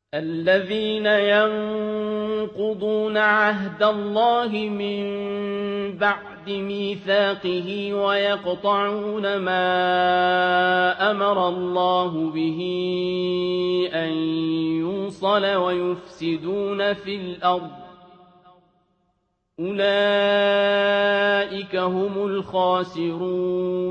الذين ينقضون عهد الله من بعد ميثاقه ويقطعون ما أمر الله به أن يوصل ويفسدون في الأرض أولئك هم الخاسرون